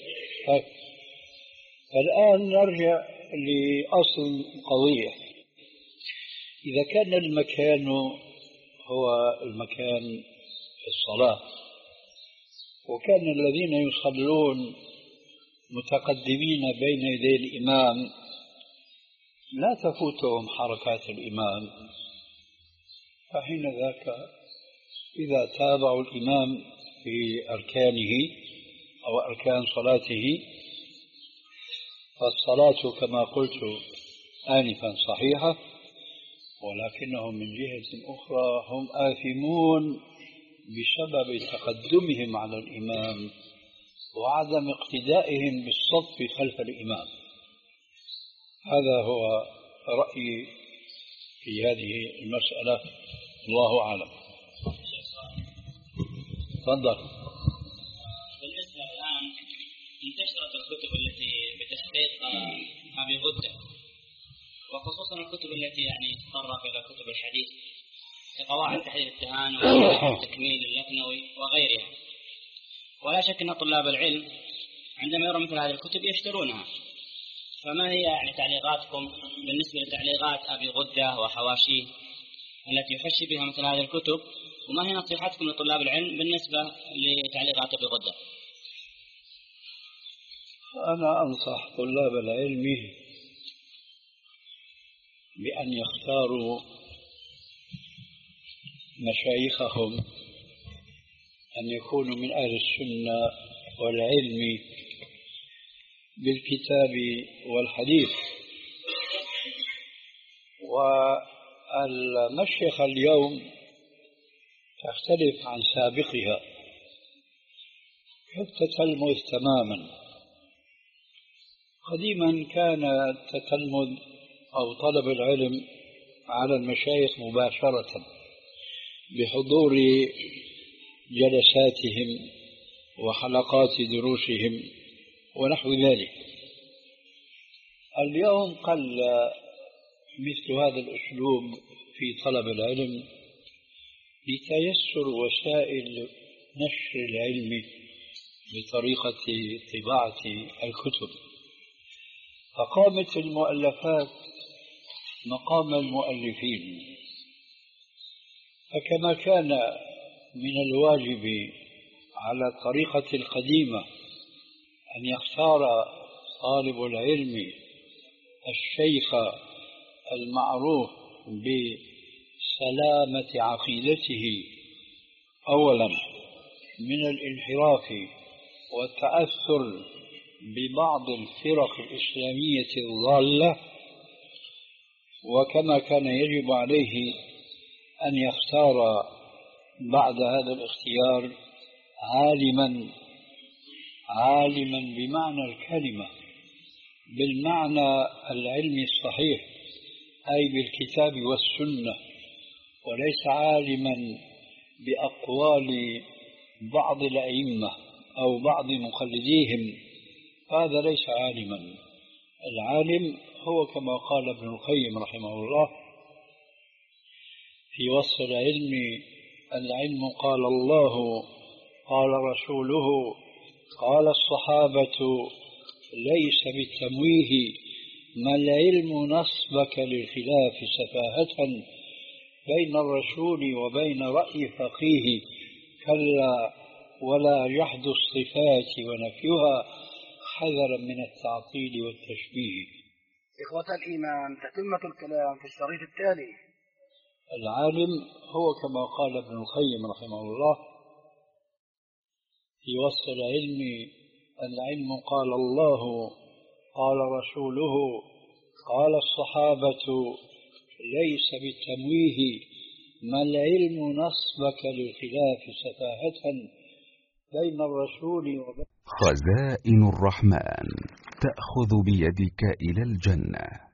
الآن نرجع لأصل القضية. إذا كان المكان هو المكان في الصلاة، وكان الذين يصلون متقدمين بين يدي الإمام لا تفوتهم حركات الإمام، فحين ذاك إذا تابعوا الإمام في أركانه أو أركان صلاته فالصلاة كما قلت آنفا صحيحة، ولكنهم من جهة أخرى هم آثمون بسبب تقدمهم على الإمام وعدم اقتدائهم بالصف خلف الإمام. هذا هو رأيي في هذه المسألة، الله أعلم. تفضل. بالنسبة الآن انتشرت الكتب التي بتحقيق أبي غدة، وخصوصا الكتب التي يعني تطرق إلى كتب الحديث كقواعد تحرير التهاني والتكميل اللكنوي وغيرها، ولا شك أن طلاب العلم عندما يرون مثل هذه الكتب يشترونها، فما هي يعني تعليقاتكم بالنسبة لتعليقات أبي غدة وحواشيه التي يحشي بها مثل هذه الكتب، وما هي نصيحتكم لطلاب العلم بالنسبة لتعليقات أبي غدة؟ أنا أنصح طلاب العلم بأن يختاروا مشايخهم أن يكونوا من أهل السنة والعلم بالكتاب والحديث. والمشيخة اليوم تختلف عن سابقها كالتتلمذ تماما. قديما كان التتلمذ أو طلب العلم على المشايخ مباشرة بحضور جلساتهم وحلقات دروسهم ونحو ذلك. اليوم قل مثل هذا الأسلوب في طلب العلم لتيسر وسائل نشر العلم بطريقة طباعة الكتب، فقامت المؤلفات مقام المؤلفين. فكما كان من الواجب على الطريقة القديمة أن يختار طالب العلم الشيخ المعروف بسلامة عقيدته أولا من الانحراف والتأثر ببعض الفرق الإسلامية الضالة، وكما كان يجب عليه أن يختار بعد هذا الاختيار عالما عالما بمعنى الكلمة، بالمعنى العلمي الصحيح، أي بالكتاب والسنة، وليس عالما بأقوال بعض الأئمة أو بعض مقلديهم، هذا ليس عالما. العالم هو كما قال ابن القيم رحمه الله في وصف العلم: العلم قال الله قال رسوله قال الصحابة، ليس بالتمويه، ما العلم نصبك للخلاف سفاهة بين الرسول وبين رأي فقيه، كلا ولا جحد الصفات ونفيها حذرا من التعطيل والتشبيه. إخوة الإيمان، تتمة الكلام في الشريط التالي. العالم هو كما قال ابن القيم رحمه الله في وصف العلم: العلم قال الله قال رسوله قال الصحابة، ليس بالتمويه، ما العلم نصبك للخلاف سفاهة بين الرسول وبين خزائن الرحمن تأخذ بيدك إلى الجنة.